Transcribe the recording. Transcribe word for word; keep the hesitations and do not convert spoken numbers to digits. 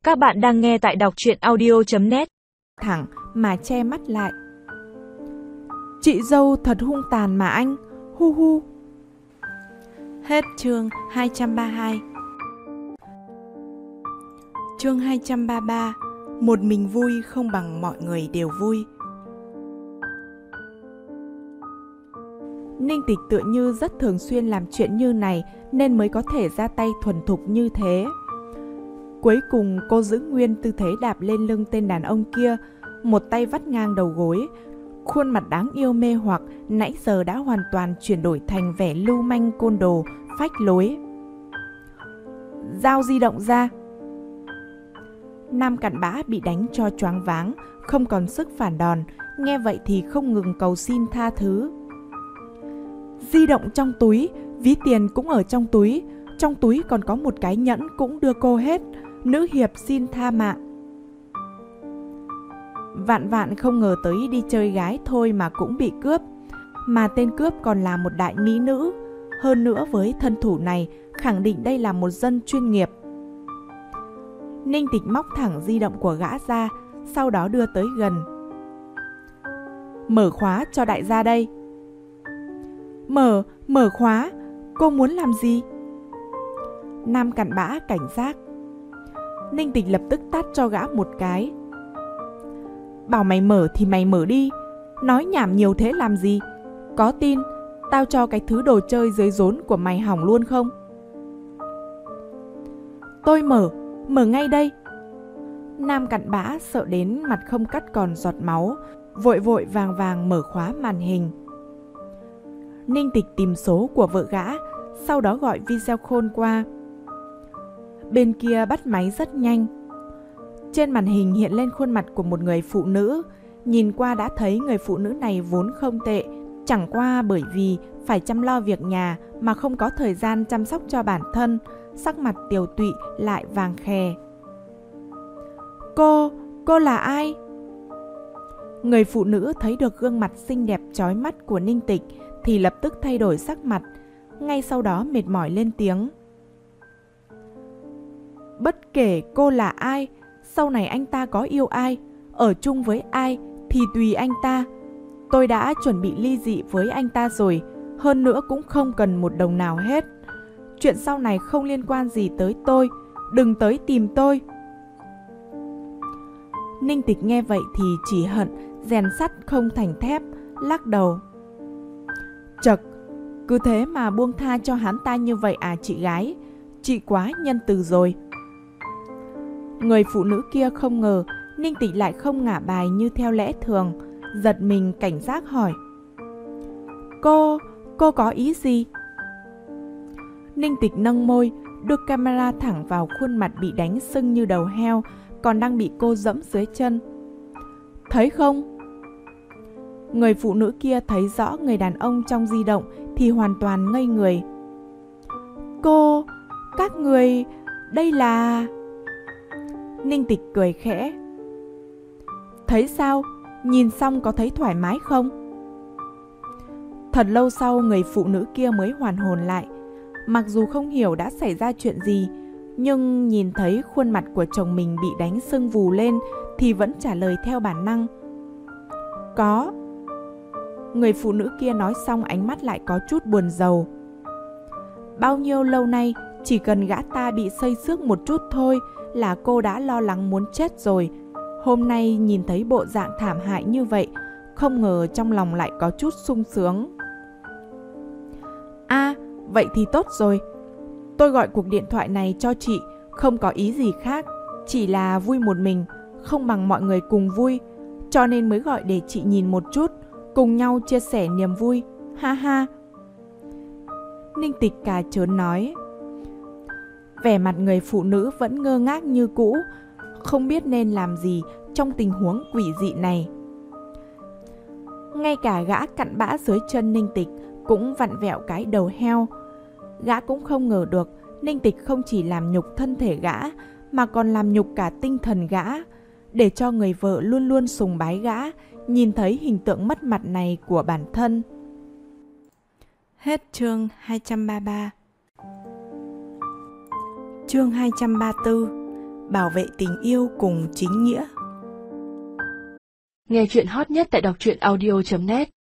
Các bạn đang nghe tại đọc truyện audio chấm net. Thẳng mà che mắt lại. Chị dâu thật hung tàn mà anh. Hu hu. Hết chương hai trăm ba mươi hai. Chương hai trăm ba mươi ba. Một mình vui không bằng mọi người đều vui. Ninh Tịch tựa như rất thường xuyên làm chuyện như này nên mới có thể ra tay thuần thục như thế. Cuối cùng cô giữ nguyên tư thế đạp lên lưng tên đàn ông kia, một tay vắt ngang đầu gối. Khuôn mặt đáng yêu mê hoặc nãy giờ đã hoàn toàn chuyển đổi thành vẻ lưu manh côn đồ, phách lối. Giao di động ra. Nam cặn bã bị đánh cho choáng váng, không còn sức phản đòn, nghe vậy thì không ngừng cầu xin tha thứ. Di động trong túi, ví tiền cũng ở trong túi, trong túi còn có một cái nhẫn cũng đưa cô hết, nữ hiệp xin tha mạng. Vạn vạn không ngờ tới đi chơi gái thôi mà cũng bị cướp, mà tên cướp còn là một đại mỹ nữ, hơn nữa với thân thủ này khẳng định đây là một dân chuyên nghiệp. Ninh Tịch móc thẳng di động của gã ra, sau đó đưa tới gần. Mở khóa cho đại gia đây. Mở, mở khóa, cô muốn làm gì? Nam cặn bã cảnh giác. Ninh Tịch lập tức tát cho gã một cái. Bảo mày mở thì mày mở đi, nói nhảm nhiều thế làm gì? Có tin tao cho cái thứ đồ chơi dưới rốn của mày hỏng luôn không? Tôi mở, mở ngay đây. Nam cặn bã sợ đến mặt không cắt còn giọt máu, vội vội vàng vàng mở khóa màn hình. Ninh Tịch tìm số của vợ gã, sau đó gọi video call qua. Bên kia bắt máy rất nhanh. Trên màn hình hiện lên khuôn mặt của một người phụ nữ. Nhìn qua đã thấy người phụ nữ này vốn không tệ, chẳng qua bởi vì phải chăm lo việc nhà mà không có thời gian chăm sóc cho bản thân, sắc mặt tiều tụy lại vàng khè. Cô, cô là ai? Người phụ nữ thấy được gương mặt xinh đẹp chói mắt của Ninh Tịch thì lập tức thay đổi sắc mặt, ngay sau đó mệt mỏi lên tiếng. Bất kể cô là ai, sau này anh ta có yêu ai, ở chung với ai thì tùy anh ta. Tôi đã chuẩn bị ly dị với anh ta rồi, hơn nữa cũng không cần một đồng nào hết. Chuyện sau này không liên quan gì tới tôi, đừng tới tìm tôi. Ninh Tịch nghe vậy thì chỉ hận rèn sắt không thành thép, lắc đầu. Chật, cứ thế mà buông tha cho hắn ta như vậy à chị gái, chị quá nhân từ rồi. Người phụ nữ kia không ngờ Ninh Tịch lại không ngả bài như theo lẽ thường, giật mình cảnh giác hỏi. Cô, cô có ý gì? Ninh Tịch nâng môi, đưa camera thẳng vào khuôn mặt bị đánh sưng như đầu heo, còn đang bị cô dẫm dưới chân. Thấy không? Người phụ nữ kia thấy rõ người đàn ông trong di động thì hoàn toàn ngây người. Cô, các người, đây là... Ninh Tịch cười khẽ. Thấy sao? Nhìn xong có thấy thoải mái không? Thật lâu sau người phụ nữ kia mới hoàn hồn lại. Mặc dù không hiểu đã xảy ra chuyện gì, nhưng nhìn thấy khuôn mặt của chồng mình bị đánh sưng vù lên thì vẫn trả lời theo bản năng. Có. Người phụ nữ kia nói xong ánh mắt lại có chút buồn rầu. Bao nhiêu lâu nay chỉ cần gã ta bị xây xước một chút thôi là cô đã lo lắng muốn chết rồi. Hôm nay nhìn thấy bộ dạng thảm hại như vậy, không ngờ trong lòng lại có chút sung sướng. À, vậy thì tốt rồi. Tôi gọi cuộc điện thoại này cho chị không có ý gì khác, chỉ là vui một mình, không bằng mọi người cùng vui, cho nên mới gọi để chị nhìn một chút, cùng nhau chia sẻ niềm vui, ha ha. Ninh Tịch cà chớn nói. Vẻ mặt người phụ nữ vẫn ngơ ngác như cũ, không biết nên làm gì trong tình huống quỷ dị này. Ngay cả gã cặn bã dưới chân Ninh Tịch cũng vặn vẹo cái đầu heo. Gã cũng không ngờ được Ninh Tịch không chỉ làm nhục thân thể gã mà còn làm nhục cả tinh thần gã, để cho người vợ luôn luôn sùng bái gã nhìn thấy hình tượng mất mặt này của bản thân. Hết chương hai trăm ba mươi ba. Chương hai trăm ba mươi tư. bảo vệ tình yêu cùng chính nghĩa. Nghe chuyện hot nhất tại đọc truyện audio chấm net.